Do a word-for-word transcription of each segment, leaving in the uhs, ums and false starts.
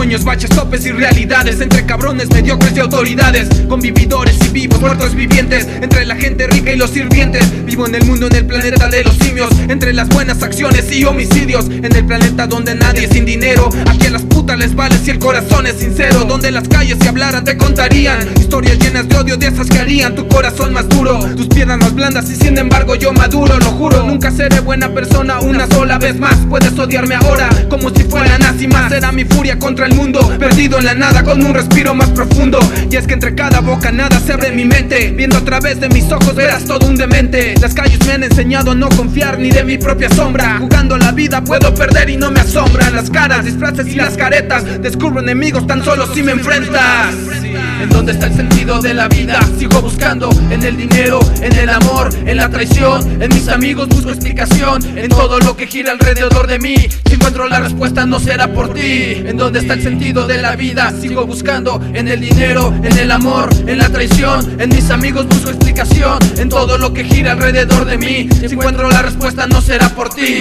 sueños, baches, topes y realidades, entre cabrones, mediocres y autoridades, convividores y vivos, muertos vivientes, entre la gente rica y los sirvientes. Vivo en el mundo, en el planeta de los simios, entre las buenas acciones y homicidios, en el planeta donde nadie es sin dinero. Aquí a las putas les vale si el corazón es sincero, donde las calles si hablaran te contarían historias llenas de odio, de esas que harían tu corazón más duro, tus piedras más blandas, y sin embargo yo maduro. Lo juro, nunca seré buena persona una sola vez más. Puedes odiarme ahora como si fuera nazi más. Será mi furia contra el mundo, perdido en la nada con un respiro más profundo. Y es que entre cada bocanada se abre mi mente, viendo a través de mis ojos verás todo un demente. Las calles me han enseñado a no confiar ni de mi propia sombra. Jugando la vida puedo perder y no me asombran las caras, disfraces y las caretas. Descubro enemigos tan solo si me enfrentas. ¿En dónde está el sentido de la vida? Sigo buscando en el dinero, en el amor, en la traición, en mis amigos busco explicación, en todo lo que gira alrededor de mí. Si encuentro la respuesta no será por ti. ¿En dónde está el sentido de la vida? Sigo buscando en el dinero, en el amor, en la traición, en mis amigos busco explicación, en todo lo que gira alrededor de mí. Si encuentro la respuesta no será por ti.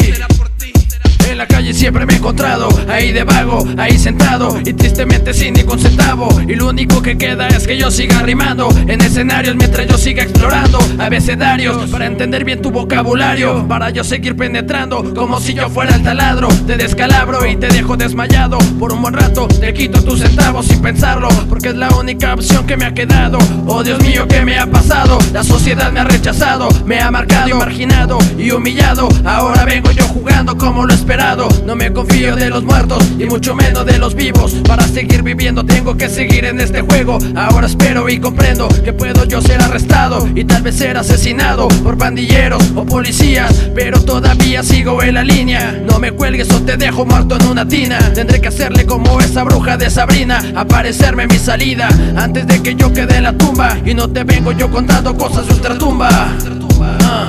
En la calle siempre me he encontrado, ahí de vago, ahí sentado, y tristemente sin ningún centavo. Y lo único que queda es que yo siga rimando en escenarios mientras yo siga explorando abecedarios para entender bien tu vocabulario, para yo seguir penetrando como si yo fuera el taladro. Te descalabro y te dejo desmayado por un buen rato, te quito tus centavos sin pensarlo, porque es la única opción que me ha quedado. Oh Dios mío, ¿qué me ha pasado? La sociedad me ha rechazado, me ha marcado, marginado y humillado. Ahora vengo yo jugando como lo esperaba. No me confío de los muertos y mucho menos de los vivos. Para seguir viviendo tengo que seguir en este juego. Ahora espero y comprendo que puedo yo ser arrestado y tal vez ser asesinado por pandilleros o policías, pero todavía sigo en la línea. No me cuelgues o te dejo muerto en una tina. Tendré que hacerle como esa bruja de Sabrina, aparecerme en mi salida antes de que yo quede en la tumba. Y no te vengo yo contando cosas de ultratumba. ah.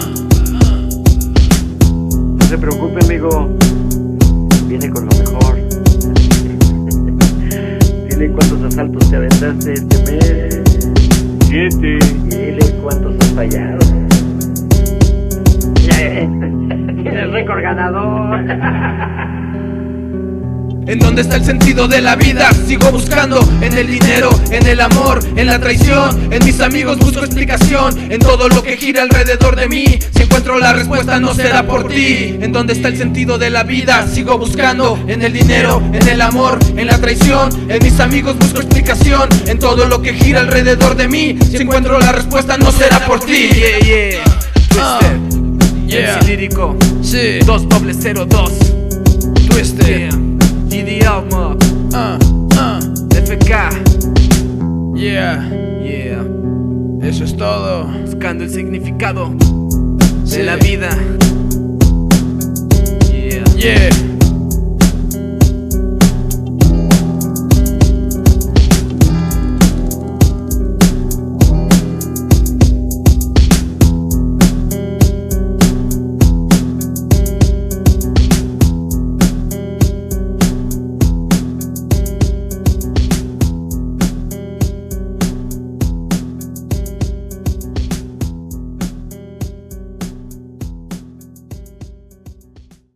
No se preocupe, amigo, viene con lo mejor. Dile cuántos asaltos te aventaste este mes. Siete. Dile cuántos has fallado. Tienes récord ganador. ¿En dónde está el sentido de la vida? Sigo buscando en el dinero, en el amor, en la traición, en mis amigos busco explicación, en todo lo que gira alrededor de mí. Si encuentro la respuesta no será por ti. ¿En dónde está el sentido de la vida? Sigo buscando en el dinero, en el amor, en la traición, en mis amigos busco explicación, en todo lo que gira alrededor de mí. Si encuentro la respuesta no será por ti. Yeah, yeah, Twisted, uh, yeah. M C lírico, sí. dos doble cero dos, Twisted, yeah. G D Alma, uh, uh, F K, yeah, yeah. eso es todo. Buscando el significado Sí. de la vida. Yeah. Yeah.